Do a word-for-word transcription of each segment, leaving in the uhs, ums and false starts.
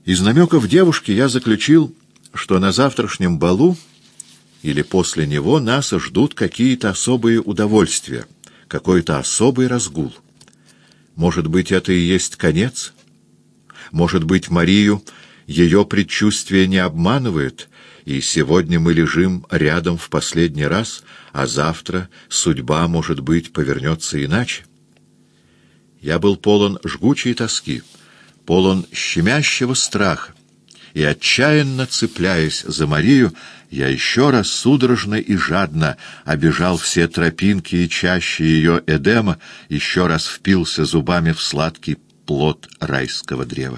Из намеков девушки я заключил, что на завтрашнем балу или после него нас ждут какие-то особые удовольствия, какой-то особый разгул. Может быть, это и есть конец? Может быть, Марию ее предчувствие не обманывает, и сегодня мы лежим рядом в последний раз, а завтра судьба, может быть, повернется иначе? Я был полон жгучей тоски, полон щемящего страха, и, отчаянно цепляясь за Марию, я еще раз судорожно и жадно обежал все тропинки и чащи ее Эдема, еще раз впился зубами в сладкий плод райского древа.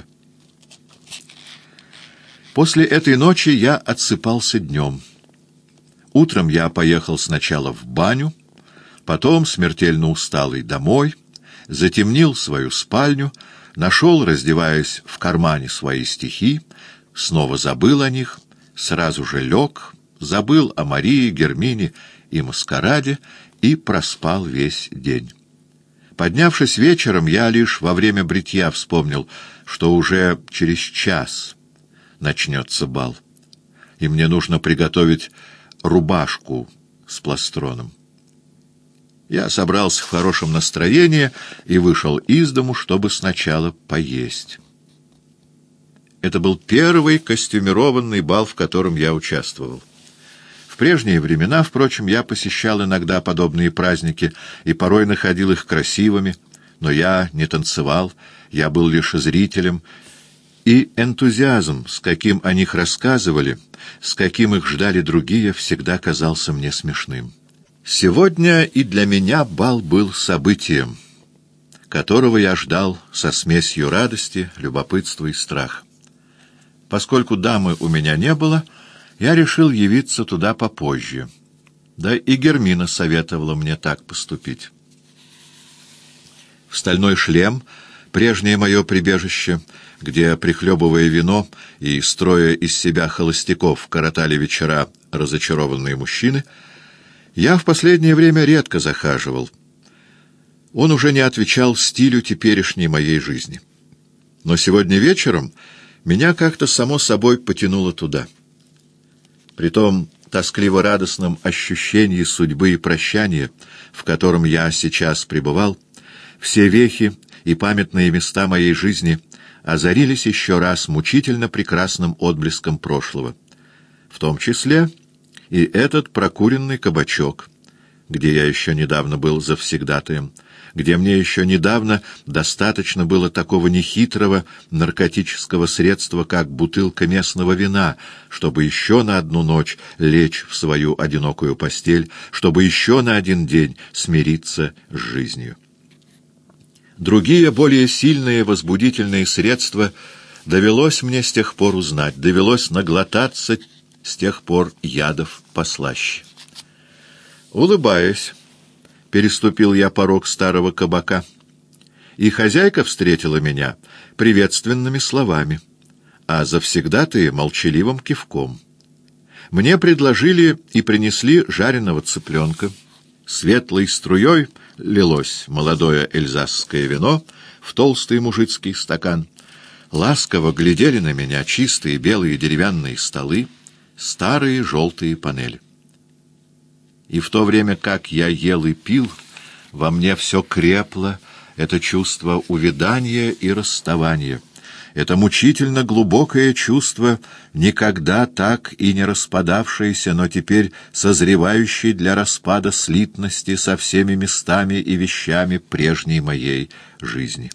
После этой ночи я отсыпался днем. Утром я поехал сначала в баню, потом, смертельно усталый, домой, затемнил свою спальню, нашел, раздеваясь, в кармане свои стихи, снова забыл о них, сразу же лег, забыл о Марии, Гермине и маскараде и проспал весь день. Поднявшись вечером, я лишь во время бритья вспомнил, что уже через час начнется бал, и мне нужно приготовить рубашку с пластроном. Я собрался в хорошем настроении и вышел из дому, чтобы сначала поесть. Это был первый костюмированный бал, в котором я участвовал. В прежние времена, впрочем, я посещал иногда подобные праздники и порой находил их красивыми, но я не танцевал, я был лишь зрителем, и энтузиазм, с каким о них рассказывали, с каким их ждали другие, всегда казался мне смешным. Сегодня и для меня бал был событием, которого я ждал со смесью радости, любопытства и страха. Поскольку дамы у меня не было, я решил явиться туда попозже. Да и Гермина советовала мне так поступить. В стальной шлем, прежнее мое прибежище, где, прихлебывая вино и строя из себя холостяков, коротали вечера разочарованные мужчины, я в последнее время редко захаживал. Он уже не отвечал стилю теперешней моей жизни. Но сегодня вечером меня как-то само собой потянуло туда. При том тоскливо-радостном ощущении судьбы и прощания, в котором я сейчас пребывал, все вехи и памятные места моей жизни озарились еще раз мучительно прекрасным отблеском прошлого, в том числе и этот прокуренный кабачок, где я еще недавно был завсегдатаем, где мне еще недавно достаточно было такого нехитрого наркотического средства, как бутылка местного вина, чтобы еще на одну ночь лечь в свою одинокую постель, чтобы еще на один день смириться с жизнью. Другие, более сильные возбудительные средства довелось мне с тех пор узнать, довелось наглотаться с тех пор ядов послаще. Улыбаясь, переступил я порог старого кабака, и хозяйка встретила меня приветственными словами, а завсегдатые — молчаливым кивком. Мне предложили и принесли жареного цыпленка. Светлой струей лилось молодое эльзасское вино в толстый мужицкий стакан. Ласково глядели на меня чистые белые деревянные столы, старые желтые панели. И в то время, как я ел и пил, во мне все крепло это чувство увядания и расставания, это мучительно глубокое чувство, никогда так и не распадавшееся, но теперь созревающей для распада слитности со всеми местами и вещами прежней моей жизни.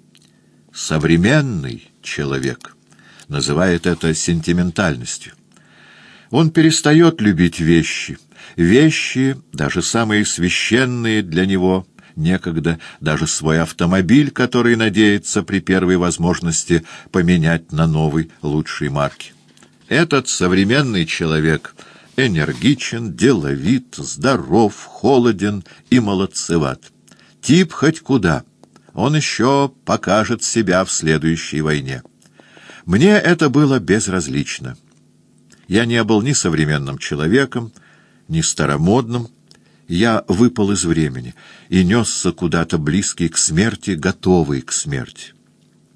Современный человек называет это сентиментальностью. Он перестает любить вещи, вещи, даже самые священные для него некогда, даже свой автомобиль, который надеется при первой возможности поменять на новый, лучшей марки. Этот современный человек энергичен, деловит, здоров, холоден и молодцеват. Тип хоть куда, он еще покажет себя в следующей войне. Мне это было безразлично. Я не был ни современным человеком, ни старомодным. Я выпал из времени и несся куда-то близкий к смерти, готовый к смерти.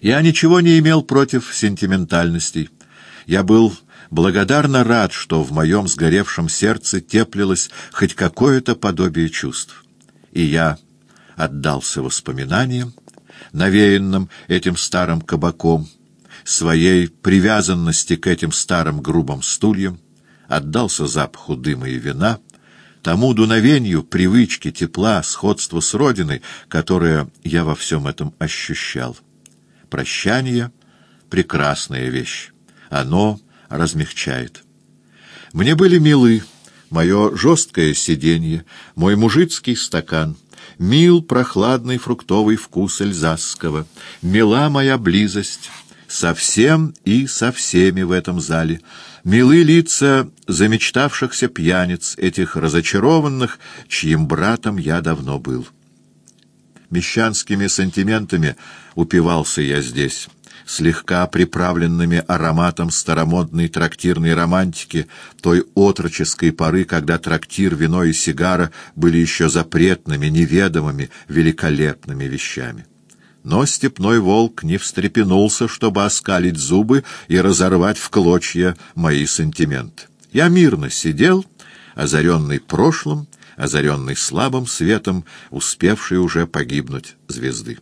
Я ничего не имел против сентиментальностей. Я был благодарно рад, что в моем сгоревшем сердце теплилось хоть какое-то подобие чувств. И я отдался воспоминаниям, навеянным этим старым кабаком, своей привязанности к этим старым грубым стульям, отдался запаху дыма и вина, тому дуновению привычки, тепла, сходства с родиной, которое я во всем этом ощущал. Прощание — прекрасная вещь. Оно размягчает. Мне были милы мое жесткое сиденье, мой мужицкий стакан, мил прохладный фруктовый вкус эльзасского, мила моя близость со всем и со всеми в этом зале, милы лица замечтавшихся пьяниц, этих разочарованных, чьим братом я давно был. Мещанскими сантиментами упивался я здесь, слегка приправленными ароматом старомодной трактирной романтики, той отроческой поры, когда трактир, вино и сигара были еще запретными, неведомыми, великолепными вещами. Но степной волк не встрепенулся, чтобы оскалить зубы и разорвать в клочья мои сантименты. Я мирно сидел, озаренный прошлым, озаренный слабым светом, успевший уже погибнуть звезды.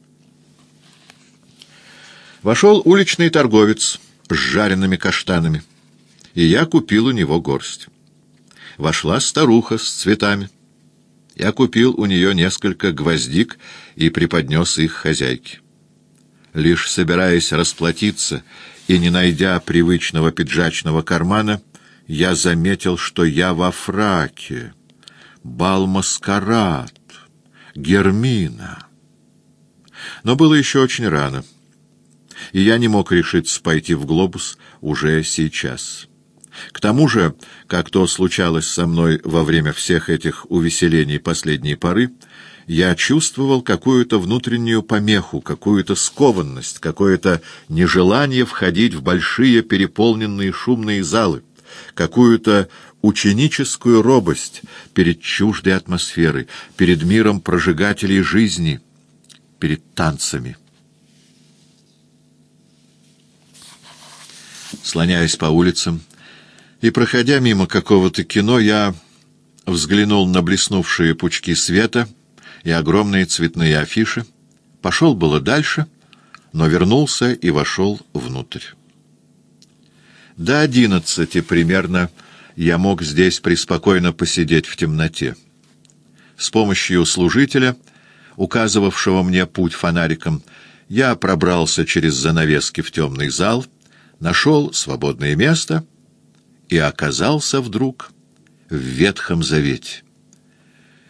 Вошел уличный торговец с жареными каштанами, и я купил у него горсть. Вошла старуха с цветами. Я купил у нее несколько гвоздик и преподнес их хозяйке. Лишь собираясь расплатиться и не найдя привычного пиджачного кармана, я заметил, что я во фраке. Бал-маскарад, Гермина. Но было еще очень рано, и я не мог решиться пойти в «Глобус» уже сейчас. К тому же, как то случалось со мной во время всех этих увеселений последней поры, я чувствовал какую-то внутреннюю помеху, какую-то скованность, какое-то нежелание входить в большие переполненные шумные залы, какую-то ученическую робость перед чуждой атмосферой, перед миром прожигателей жизни, перед танцами. Слоняясь по улицам и проходя мимо какого-то кино, я взглянул на блеснувшие пучки света и огромные цветные афиши, пошел было дальше, но вернулся и вошел внутрь. До одиннадцати примерно я мог здесь преспокойно посидеть в темноте. С помощью служителя, указывавшего мне путь фонариком, я пробрался через занавески в темный зал, нашел свободное место и оказался вдруг в Ветхом Завете.